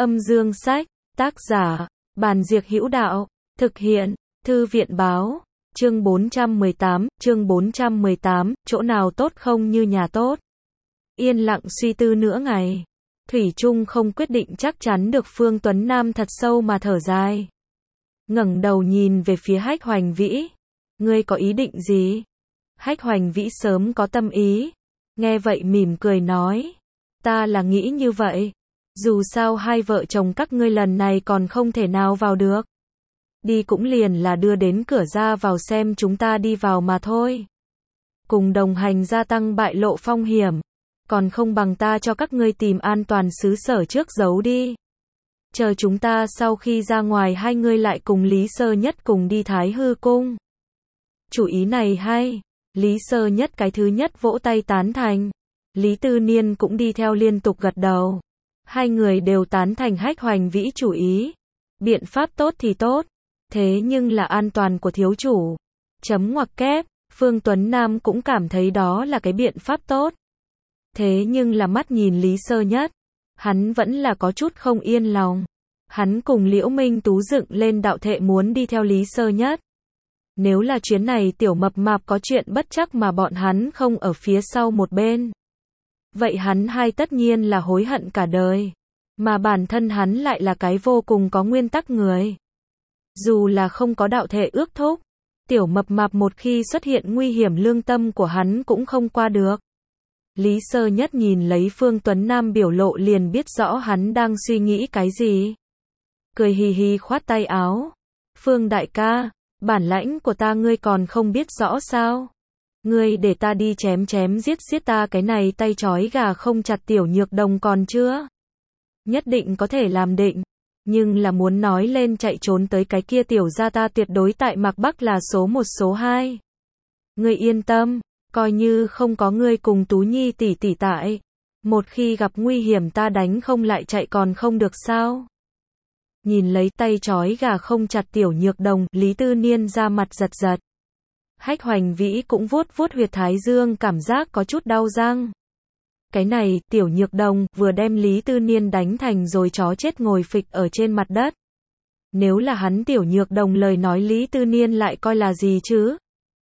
Âm dương sách, tác giả, Bàn Diệc Hữu Đạo, thực hiện, Thư viện báo, chương 418, chỗ nào tốt không như nhà tốt. Yên lặng suy tư nửa ngày, Thủy Chung không quyết định chắc chắn được. Phương Tuấn Nam thật sâu mà thở dài. Ngẩng đầu nhìn về phía Hách Hoành Vĩ. Ngươi có ý định gì? Hách Hoành Vĩ sớm có tâm ý. Nghe vậy mỉm cười nói. Ta là nghĩ như vậy. Dù sao hai vợ chồng các ngươi lần này còn không thể nào vào được. Đi cũng liền là đưa đến cửa ra vào xem chúng ta đi vào mà thôi. Cùng đồng hành gia tăng bại lộ phong hiểm. Còn không bằng ta cho các ngươi tìm an toàn xứ sở trước giấu đi. Chờ chúng ta sau khi ra ngoài hai ngươi lại cùng Lý Sơ Nhất cùng đi Thái Hư Cung. Chủ ý này hay. Lý Sơ Nhất cái thứ nhất vỗ tay tán thành. Lý Tư Niên cũng đi theo liên tục gật đầu. Hai người đều tán thành Hách Hoành Vĩ chủ ý. Biện pháp tốt thì tốt. Thế nhưng là an toàn của thiếu chủ. Chấm ngoặc kép. Phương Tuấn Nam cũng cảm thấy đó là cái biện pháp tốt. Thế nhưng là mắt nhìn Lý Sơ Nhất. Hắn vẫn là có chút không yên lòng. Hắn cùng Liễu Minh Tú dựng lên đạo thệ muốn đi theo Lý Sơ Nhất. Nếu là chuyến này tiểu mập mạp có chuyện bất trắc mà bọn hắn không ở phía sau một bên. Vậy hắn hai tất nhiên là hối hận cả đời. Mà bản thân hắn lại là cái vô cùng có nguyên tắc người. Dù là không có đạo thể ước thúc, tiểu mập mạp một khi xuất hiện nguy hiểm lương tâm của hắn cũng không qua được. Lý Sơ Nhất nhìn lấy Phương Tuấn Nam biểu lộ liền biết rõ hắn đang suy nghĩ cái gì. Cười hì hì khoát tay áo. Phương đại ca, bản lãnh của ta ngươi còn không biết rõ sao? Ngươi để ta đi chém giết ta cái này tay trói gà không chặt tiểu nhược đồng còn chưa? Nhất định có thể làm định. Nhưng là muốn nói lên chạy trốn tới cái kia tiểu gia ta tuyệt đối tại Mạc Bắc là số 1 số 2. Ngươi yên tâm, coi như không có ngươi cùng Tú Nhi tỷ tỷ tại. Một khi gặp nguy hiểm ta đánh không lại chạy còn không được sao? Nhìn lấy tay trói gà không chặt tiểu nhược đồng, Lý Tư Niên ra mặt giật giật. Hách Hoành Vĩ cũng vuốt huyệt thái dương cảm giác có chút đau răng. Cái này, tiểu nhược đồng, vừa đem Lý Tư Niên đánh thành rồi chó chết ngồi phịch ở trên mặt đất. Nếu là hắn tiểu nhược đồng lời nói Lý Tư Niên lại coi là gì chứ?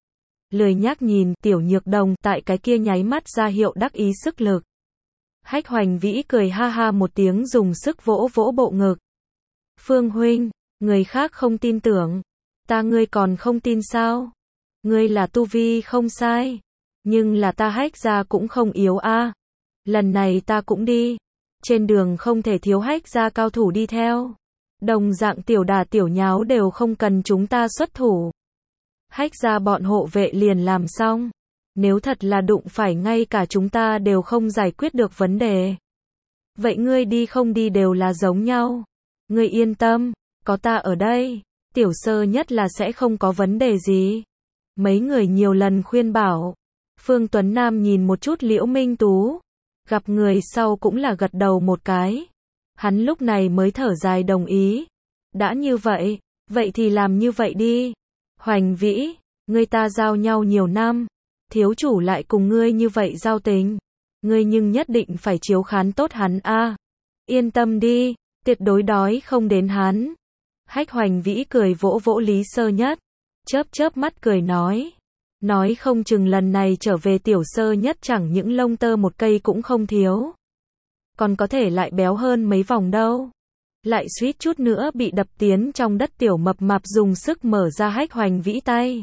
Lười nhác nhìn, tiểu nhược đồng, tại cái kia nháy mắt ra hiệu đắc ý sức lực. Hách Hoành Vĩ cười ha ha một tiếng dùng sức vỗ bộ ngực. Phương huynh, người khác không tin tưởng. Ngươi còn không tin sao? Ngươi là tu vi không sai. Nhưng là ta Hách gia cũng không yếu a. Lần này ta cũng đi. Trên đường không thể thiếu Hách gia cao thủ đi theo. Đồng dạng tiểu đà tiểu nháo đều không cần chúng ta xuất thủ. Hách gia bọn hộ vệ liền làm xong. Nếu thật là đụng phải ngay cả chúng ta đều không giải quyết được vấn đề. Vậy ngươi đi không đi đều là giống nhau. Ngươi yên tâm, có ta ở đây. Tiểu Sơ Nhất là sẽ không có vấn đề gì. Mấy người nhiều lần khuyên bảo. Phương Tuấn Nam nhìn một chút Liễu Minh Tú. Gặp người sau cũng là gật đầu một cái. Hắn lúc này mới thở dài đồng ý. Đã như vậy, vậy thì làm như vậy đi. Hoành Vĩ, ngươi ta giao nhau nhiều năm. Thiếu chủ lại cùng ngươi như vậy giao tình. Ngươi nhưng nhất định phải chiếu khán tốt hắn a. Yên tâm đi, tuyệt đối đói không đến hắn. Hách Hoành Vĩ cười vỗ Lý Sơ Nhất. Chớp mắt cười nói. Nói không chừng lần này trở về tiểu Sơ Nhất chẳng những lông tơ một cây cũng không thiếu. Còn có thể lại béo hơn mấy vòng đâu. Lại suýt chút nữa bị đập tiến trong đất tiểu mập mạp dùng sức mở ra Hách Hoành Vĩ tay.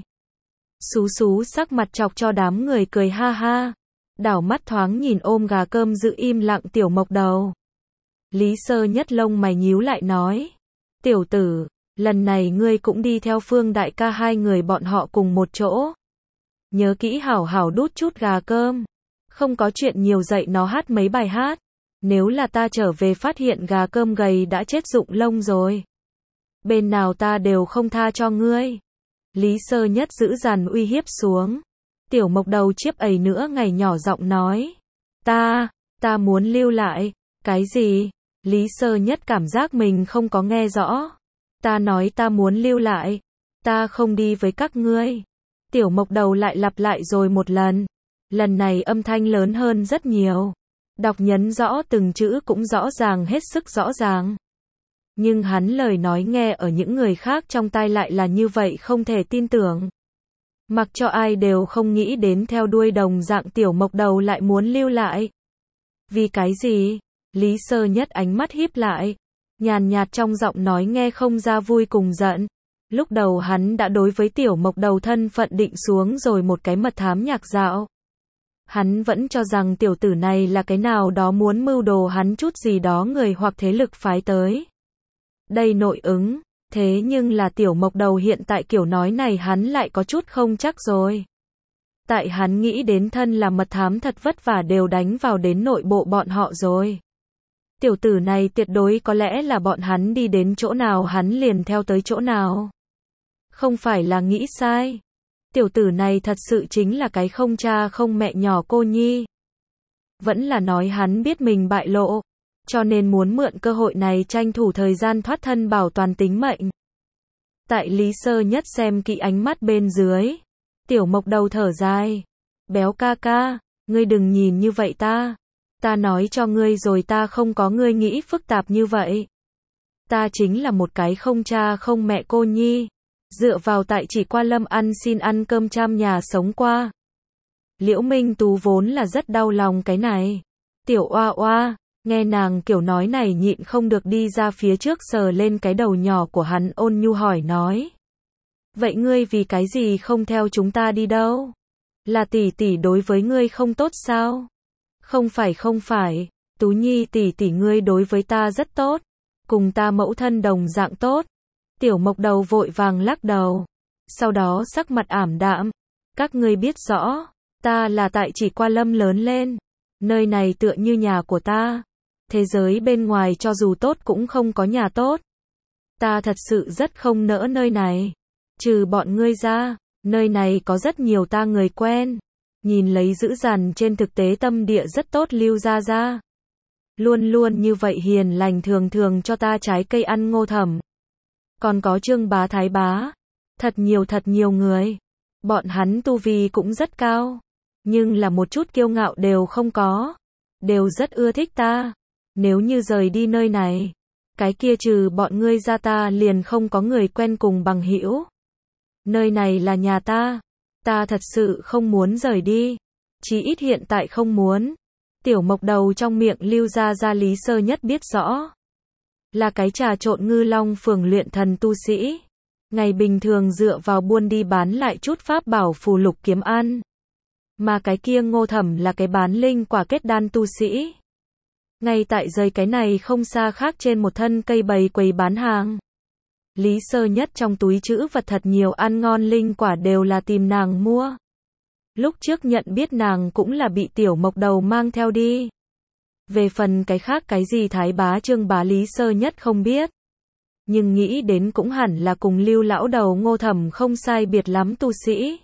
Xú sắc mặt chọc cho đám người cười ha ha. Đảo mắt thoáng nhìn ôm gà cơm giữ im lặng tiểu mộc đầu. Lý Sơ Nhất lông mày nhíu lại nói. Tiểu tử, lần này ngươi cũng đi theo Phương đại ca hai người bọn họ cùng một chỗ. Nhớ kỹ hảo hảo đút chút gà cơm. Không có chuyện nhiều dạy nó hát mấy bài hát. Nếu là ta trở về phát hiện gà cơm gầy đã chết rụng lông rồi. Bên nào ta đều không tha cho ngươi. Lý Sơ Nhất giữ dằn uy hiếp xuống. Tiểu mộc đầu chiếp ầy nữa ngày nhỏ giọng nói. Ta muốn lưu lại. Cái gì? Lý Sơ Nhất cảm giác mình không có nghe rõ. Ta nói ta muốn lưu lại. Ta không đi với các ngươi. Tiểu mộc đầu lại lặp lại rồi một lần. Lần này âm thanh lớn hơn rất nhiều. Đọc nhấn rõ từng chữ cũng rõ ràng hết sức rõ ràng. Nhưng hắn lời nói nghe ở những người khác trong tai lại là như vậy không thể tin tưởng. Mặc cho ai đều không nghĩ đến theo đuôi đồng dạng Tiểu Mộc Đầu lại muốn lưu lại. Vì cái gì? Lý Sơ Nhất ánh mắt híp lại, nhàn nhạt trong giọng nói nghe không ra vui cùng giận. Lúc đầu hắn đã đối với Tiểu Mộc Đầu thân phận định xuống rồi một cái mật thám nhạc dạo. Hắn vẫn cho rằng tiểu tử này là cái nào đó muốn mưu đồ hắn chút gì đó người hoặc thế lực phái tới. Đây nội ứng, thế nhưng là Tiểu Mộc Đầu hiện tại kiểu nói này hắn lại có chút không chắc rồi. Tại hắn nghĩ đến thân là mật thám thật vất vả đều đánh vào đến nội bộ bọn họ rồi. Tiểu tử này tuyệt đối có lẽ là bọn hắn đi đến chỗ nào hắn liền theo tới chỗ nào. Không phải là nghĩ sai. Tiểu tử này thật sự chính là cái không cha không mẹ nhỏ cô nhi. Vẫn là nói hắn biết mình bại lộ, cho nên muốn mượn cơ hội này tranh thủ thời gian thoát thân bảo toàn tính mệnh. Tại Lý Sơ Nhất xem kỹ ánh mắt bên dưới, Tiểu Mộc Đầu thở dài. Béo ca ca, ngươi đừng nhìn như vậy ta. Ta nói cho ngươi rồi ta không có ngươi nghĩ phức tạp như vậy. Ta chính là một cái không cha không mẹ cô nhi. Dựa vào tại chỉ qua Lâm ăn xin ăn cơm trăm nhà sống qua. Liễu Minh Tú vốn là rất đau lòng cái này. Tiểu oa oa, nghe nàng kiểu nói này nhịn không được đi ra phía trước sờ lên cái đầu nhỏ của hắn ôn nhu hỏi nói. Vậy ngươi vì cái gì không theo chúng ta đi đâu? Là tỷ tỷ đối với ngươi không tốt sao? Không phải, Tú Nhi tỷ tỷ ngươi đối với ta rất tốt. Cùng ta mẫu thân đồng dạng tốt. Tiểu Mộc Đầu vội vàng lắc đầu. Sau đó sắc mặt ảm đạm. Các ngươi biết rõ, ta là tại chỉ qua Lâm lớn lên. Nơi này tựa như nhà của ta. Thế giới bên ngoài cho dù tốt cũng không có nhà tốt. Ta thật sự rất không nỡ nơi này. Trừ bọn ngươi ra, nơi này có rất nhiều ta người quen. Nhìn lấy dữ dằn trên thực tế tâm địa rất tốt Lưu Gia Gia. Luôn luôn như vậy hiền lành thường thường cho ta trái cây ăn Ngô Thẩm. Còn có Trương Bá Thái Bá. Thật nhiều người. Bọn hắn tu vi cũng rất cao. Nhưng là một chút kiêu ngạo đều không có. Đều rất ưa thích ta. Nếu như rời đi nơi này, cái kia trừ bọn ngươi ra ta liền không có người quen cùng bằng hữu. Nơi này là nhà ta. Ta thật sự không muốn rời đi. Chí ít hiện tại không muốn. Tiểu Mộc Đầu trong miệng Lưu Gia Gia Lý Sơ Nhất biết rõ. Là cái trà trộn Ngư Long phường luyện thần tu sĩ. Ngày bình thường dựa vào buôn đi bán lại chút pháp bảo phù lục kiếm ăn. Mà cái kia Ngô Thẩm là cái bán linh quả kết đan tu sĩ. Ngay tại rời cái này không xa khác trên một thân cây bày quầy bán hàng. Lý Sơ Nhất trong túi trữ vật thật nhiều ăn ngon linh quả đều là tìm nàng mua. Lúc trước nhận biết nàng cũng là bị Tiểu Mộc Đầu mang theo đi. Về phần cái khác cái gì Thái Bá Trương Bá Lý Sơ Nhất không biết. Nhưng nghĩ đến cũng hẳn là cùng Lưu lão đầu Ngô Thẩm không sai biệt lắm tu sĩ.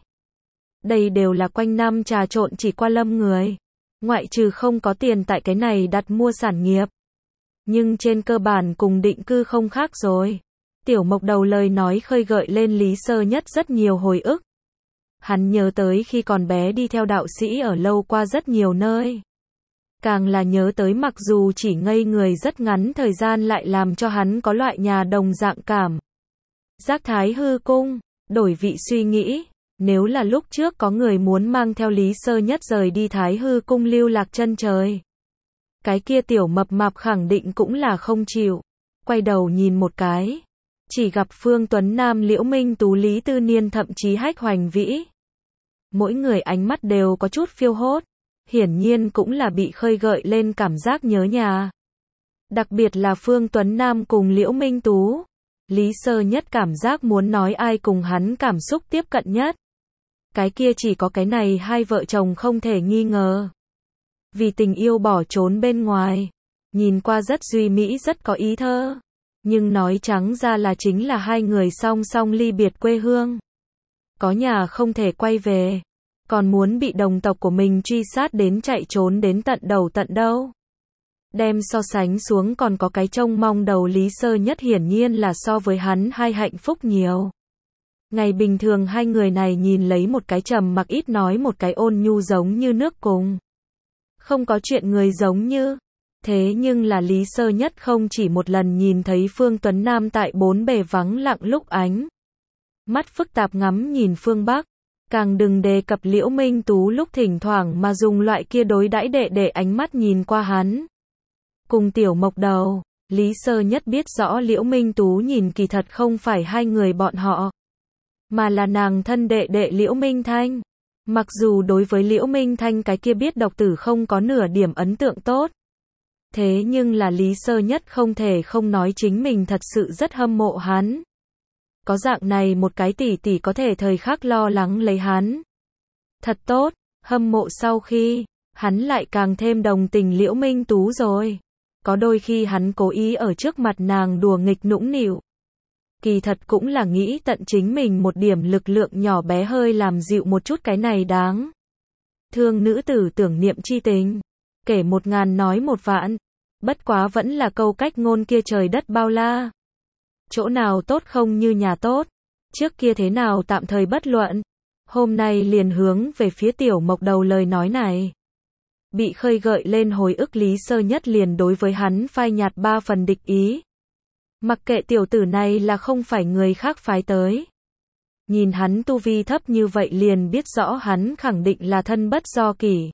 Đây đều là quanh năm trà trộn chỉ qua Lâm người. Ngoại trừ không có tiền tại cái này đặt mua sản nghiệp. Nhưng trên cơ bản cùng định cư không khác rồi. Tiểu Mộc Đầu lời nói khơi gợi lên Lý Sơ Nhất rất nhiều hồi ức. Hắn nhớ tới khi còn bé đi theo đạo sĩ ở lâu qua rất nhiều nơi. Càng là nhớ tới mặc dù chỉ ngây người rất ngắn thời gian lại làm cho hắn có loại nhà đồng dạng cảm. Giác Thái Hư Cung, đổi vị suy nghĩ. Nếu là lúc trước có người muốn mang theo Lý Sơ Nhất rời đi Thái Hư Cung lưu lạc chân trời. Cái kia tiểu mập mạp khẳng định cũng là không chịu. Quay đầu nhìn một cái. Chỉ gặp Phương Tuấn Nam Liễu Minh Tú Lý Tư Niên thậm chí Hách Hoành Vĩ. Mỗi người ánh mắt đều có chút phiêu hốt. Hiển nhiên cũng là bị khơi gợi lên cảm giác nhớ nhà. Đặc biệt là Phương Tuấn Nam cùng Liễu Minh Tú. Lý Sơ Nhất cảm giác muốn nói ai cùng hắn cảm xúc tiếp cận nhất. Cái kia chỉ có cái này hai vợ chồng không thể nghi ngờ. Vì tình yêu bỏ trốn bên ngoài. Nhìn qua rất duy mỹ rất có ý thơ. Nhưng nói trắng ra là chính là hai người song song ly biệt quê hương. Có nhà không thể quay về. Còn muốn bị đồng tộc của mình truy sát đến chạy trốn đến tận đầu tận đâu. Đem so sánh xuống còn có cái trông mong đầu Lý Sơ Nhất hiển nhiên là so với hắn hai hạnh phúc nhiều. Ngày bình thường hai người này nhìn lấy một cái trầm mặc ít nói một cái ôn nhu giống như nước cùng. Không có chuyện người giống như. Thế nhưng là Lý Sơ Nhất không chỉ một lần nhìn thấy Phương Tuấn Nam tại bốn bề vắng lặng lúc ánh mắt phức tạp ngắm nhìn phương Bắc, càng đừng đề cập Liễu Minh Tú lúc thỉnh thoảng mà dùng loại kia đối đãi để ánh mắt nhìn qua hắn. Cùng Tiểu Mộc Đầu, Lý Sơ Nhất biết rõ Liễu Minh Tú nhìn kỳ thật không phải hai người bọn họ, mà là nàng thân đệ đệ Liễu Minh Thanh. Mặc dù đối với Liễu Minh Thanh cái kia biết độc tử không có nửa điểm ấn tượng tốt, thế nhưng là Lý Sơ Nhất không thể không nói chính mình thật sự rất hâm mộ hắn. Có dạng này một cái tỷ tỷ có thể thời khắc lo lắng lấy hắn. Thật tốt, hâm mộ sau khi, hắn lại càng thêm đồng tình Liễu Minh Tú rồi. Có đôi khi hắn cố ý ở trước mặt nàng đùa nghịch nũng nịu. Kỳ thật cũng là nghĩ tận chính mình một điểm lực lượng nhỏ bé hơi làm dịu một chút cái này đáng thương nữ tử tưởng niệm chi tình. Kể 1000 nói 1 vạn. Bất quá vẫn là câu cách ngôn kia trời đất bao la. Chỗ nào tốt không như nhà tốt. Trước kia thế nào tạm thời bất luận. Hôm nay liền hướng về phía Tiểu Mộc Đầu lời nói này. Bị khơi gợi lên hồi ức Lý Sơ Nhất liền đối với hắn phai nhạt 3 phần địch ý. Mặc kệ tiểu tử này là không phải người khác phái tới. Nhìn hắn tu vi thấp như vậy liền biết rõ hắn khẳng định là thân bất do kỷ.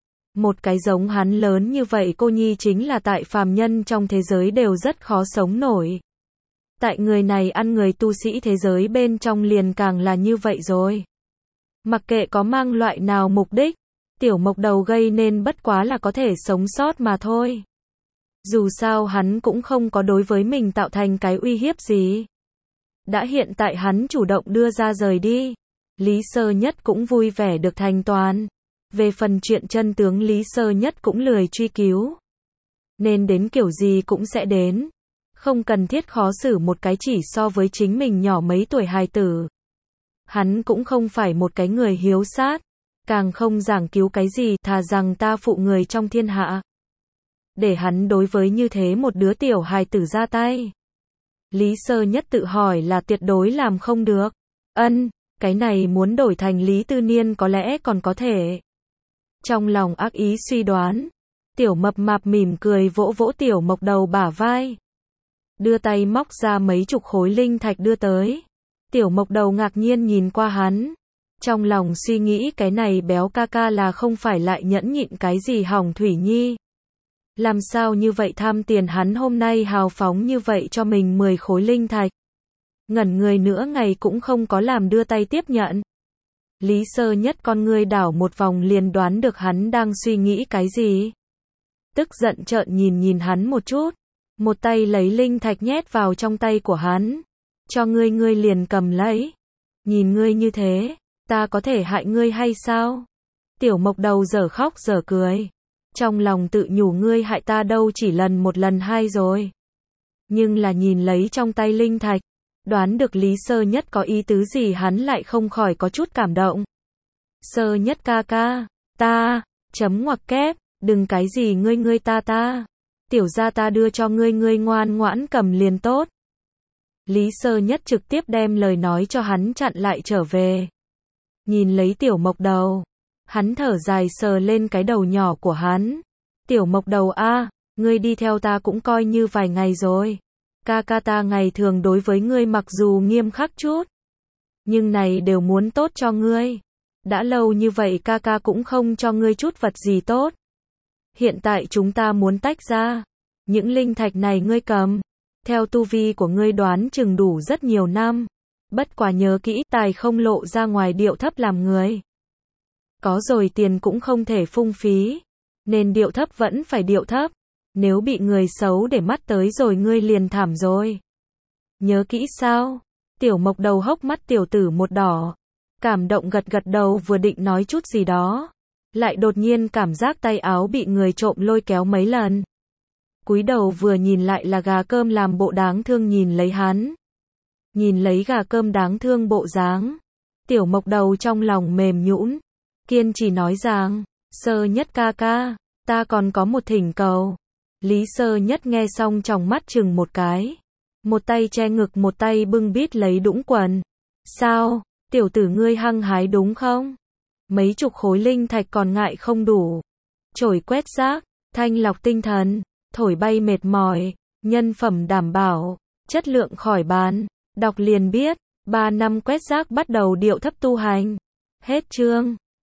Một cái giống hắn lớn như vậy cô nhi chính là tại phàm nhân trong thế giới đều rất khó sống nổi. Tại người này ăn người tu sĩ thế giới bên trong liền càng là như vậy rồi. Mặc kệ có mang loại nào mục đích, Tiểu Mộc Đầu gây nên bất quá là có thể sống sót mà thôi. Dù sao hắn cũng không có đối với mình tạo thành cái uy hiếp gì. Đã hiện tại hắn chủ động đưa ra rời đi. Lý Sơ Nhất cũng vui vẻ được thành toàn. Về phần chuyện chân tướng Lý Sơ Nhất cũng lười truy cứu. Nên đến kiểu gì cũng sẽ đến. Không cần thiết khó xử một cái chỉ so với chính mình nhỏ mấy tuổi hài tử. Hắn cũng không phải một cái người hiếu sát. Càng không giảng cứu cái gì thà rằng ta phụ người trong thiên hạ. Để hắn đối với như thế một đứa tiểu hài tử ra tay. Lý Sơ Nhất tự hỏi là tuyệt đối làm không được. Cái này muốn đổi thành Lý Tư Niên có lẽ còn có thể. Trong lòng ác ý suy đoán, Tiểu Mập Mạp mỉm cười vỗ vỗ Tiểu Mộc Đầu bả vai. Đưa tay móc ra mấy chục khối linh thạch đưa tới. Tiểu Mộc Đầu ngạc nhiên nhìn qua hắn. Trong lòng suy nghĩ cái này béo ca ca là không phải lại nhẫn nhịn cái gì hỏng Thủy Nhi. Làm sao như vậy tham tiền hắn hôm nay hào phóng như vậy cho mình 10 khối linh thạch. Ngẩn người nữa ngày cũng không có làm đưa tay tiếp nhận. Lý Sơ Nhất con ngươi đảo một vòng liền đoán được hắn đang suy nghĩ cái gì. Tức giận trợn nhìn hắn một chút. Một tay lấy linh thạch nhét vào trong tay của hắn. Cho ngươi liền cầm lấy. Nhìn ngươi như thế, ta có thể hại ngươi hay sao? Tiểu Mộc Đầu dở khóc dở cười. Trong lòng tự nhủ ngươi hại ta đâu chỉ một lần hai rồi. Nhưng là nhìn lấy trong tay linh thạch, đoán được Lý Sơ Nhất có ý tứ gì hắn lại không khỏi có chút cảm động. Sơ Nhất ca ca, ta, chấm ngoặc kép, đừng cái gì ngươi ta. Tiểu gia ta đưa cho ngươi ngoan ngoãn cầm liền tốt. Lý Sơ Nhất trực tiếp đem lời nói cho hắn chặn lại trở về. Nhìn lấy Tiểu Mộc Đầu. Hắn thở dài sờ lên cái đầu nhỏ của hắn. Tiểu Mộc Đầu a, ngươi đi theo ta cũng coi như vài ngày rồi. Ca ca ta ngày thường đối với ngươi mặc dù nghiêm khắc chút, nhưng này đều muốn tốt cho ngươi. Đã lâu như vậy ca ca cũng không cho ngươi chút vật gì tốt. Hiện tại chúng ta muốn tách ra. Những linh thạch này ngươi cầm. Theo tu vi của ngươi đoán chừng đủ rất nhiều năm. Bất quá nhớ kỹ tài không lộ ra ngoài điệu thấp làm người. Có rồi tiền cũng không thể phung phí. Nên điệu thấp vẫn phải điệu thấp. Nếu bị người xấu để mắt tới rồi ngươi liền thảm rồi. Nhớ kỹ sao? Tiểu Mộc Đầu hốc mắt tiểu tử một đỏ. Cảm động gật đầu vừa định nói chút gì đó. Lại đột nhiên cảm giác tay áo bị người trộm lôi kéo mấy lần. Cúi đầu vừa nhìn lại là gà cơm làm bộ đáng thương nhìn lấy hắn. Nhìn lấy gà cơm đáng thương bộ dáng. Tiểu Mộc Đầu trong lòng mềm nhũn. Kiên trì nói rằng, Sơ Nhất ca ca, ta còn có một thỉnh cầu. Lý Sơ Nhất nghe xong tròng mắt chừng một cái. Một tay che ngực một tay bưng bít lấy đũng quần. Sao, tiểu tử ngươi hăng hái đúng không? Mấy chục khối linh thạch còn ngại không đủ. Chổi quét rác, thanh lọc tinh thần. thổi bay mệt mỏi, nhân phẩm đảm bảo, chất lượng khỏi bàn. Đọc liền biết, 3 năm quét rác bắt đầu điệu thấp tu hành. Hết chương.